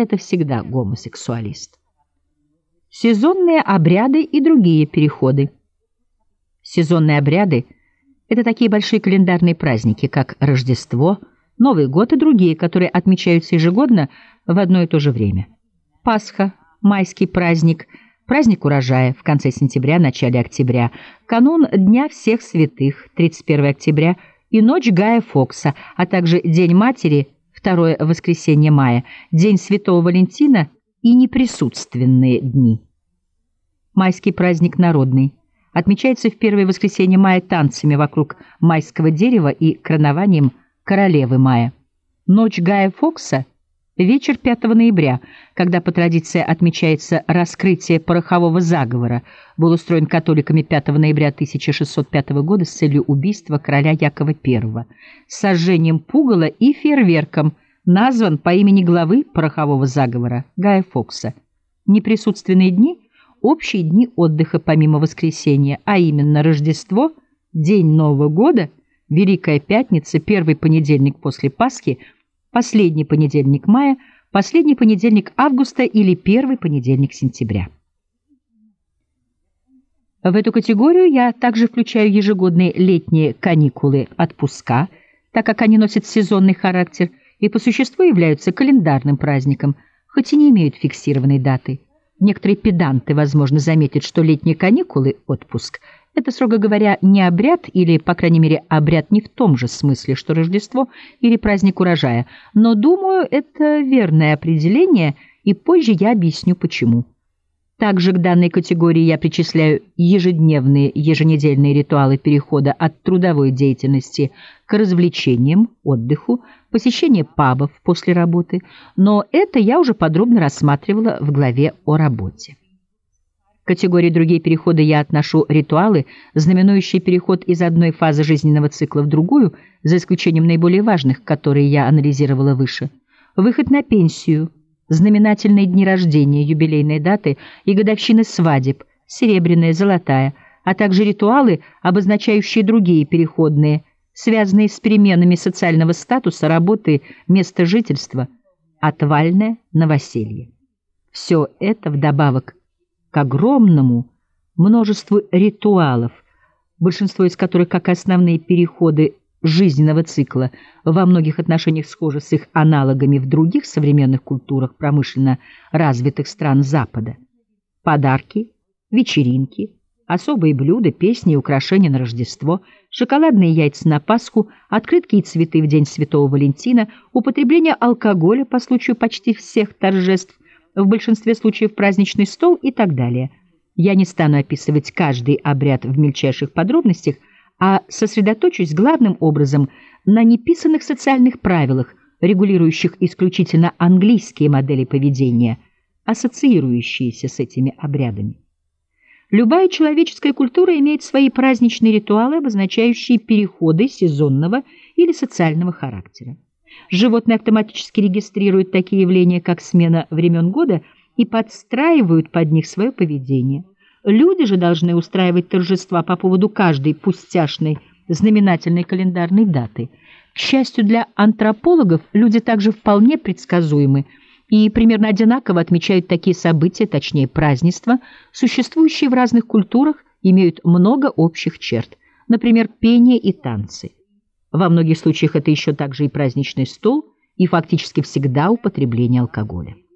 это всегда гомосексуалист. Сезонные обряды и другие переходы. Сезонные обряды – это такие большие календарные праздники, как Рождество, Новый год и другие, которые отмечаются ежегодно в одно и то же время. Пасха, майский праздник, праздник урожая в конце сентября, начале октября, канун Дня всех святых, 31 октября, и ночь Гая Фокса, а также День матери, второе воскресенье мая, День Святого Валентина и неприсутственные дни. Майский праздник народный. Отмечается в первое воскресенье мая танцами вокруг майского дерева и коронованием королевы мая. Ночь Гая Фокса – вечер 5 ноября, когда по традиции отмечается раскрытие порохового заговора, был устроен католиками 5 ноября 1605 года с целью убийства короля Якова I, с сожжением пугала и фейерверком, назван по имени главы порохового заговора Гая Фокса. Неприсутственные дни – общие дни отдыха помимо воскресенья, а именно Рождество, День Нового года, Великая Пятница, первый понедельник после Пасхи, последний понедельник мая, последний понедельник августа или первый понедельник сентября. В эту категорию я также включаю ежегодные летние каникулы отпуска, так как они носят сезонный характер и по существу являются календарным праздником, хоть и не имеют фиксированной даты. Некоторые педанты, возможно, заметят, что летние каникулы, отпуск, это, строго говоря, не обряд, или, по крайней мере, обряд не в том же смысле, что Рождество или праздник урожая. Но, думаю, это верное определение, и позже я объясню, почему. Также к данной категории я причисляю ежедневные, еженедельные ритуалы перехода от трудовой деятельности к развлечениям, отдыху, посещение пабов после работы, но это я уже подробно рассматривала в главе о работе. К категории другие переходы я отношу ритуалы, знаменующие переход из одной фазы жизненного цикла в другую, за исключением наиболее важных, которые я анализировала выше. Выход на пенсию, знаменательные дни рождения, юбилейные даты и годовщины свадеб, серебряная, золотая, а также ритуалы, обозначающие другие переходные, связанные с переменами социального статуса, работы, места жительства, отвальное новоселье. Все это вдобавок к огромному множеству ритуалов, большинство из которых, как основные переходы жизненного цикла, во многих отношениях схожи с их аналогами в других современных культурах промышленно развитых стран Запада. Подарки, вечеринки, особые блюда, песни и украшения на Рождество, шоколадные яйца на Пасху, открытки и цветы в День Святого Валентина, употребление алкоголя по случаю почти всех торжеств, в большинстве случаев праздничный стол и так далее. Я не стану описывать каждый обряд в мельчайших подробностях, а сосредоточусь главным образом на неписанных социальных правилах, регулирующих исключительно английские модели поведения, ассоциирующиеся с этими обрядами. Любая человеческая культура имеет свои праздничные ритуалы, обозначающие переходы сезонного или социального характера. Животные автоматически регистрируют такие явления, как смена времен года, и подстраивают под них свое поведение. Люди же должны устраивать торжества по поводу каждой пустяшной знаменательной календарной даты. К счастью для антропологов, люди также вполне предсказуемы и примерно одинаково отмечают такие события, точнее празднества, существующие в разных культурах, имеют много общих черт, например, пение и танцы. Во многих случаях это еще также и праздничный стол, и фактически всегда употребление алкоголя.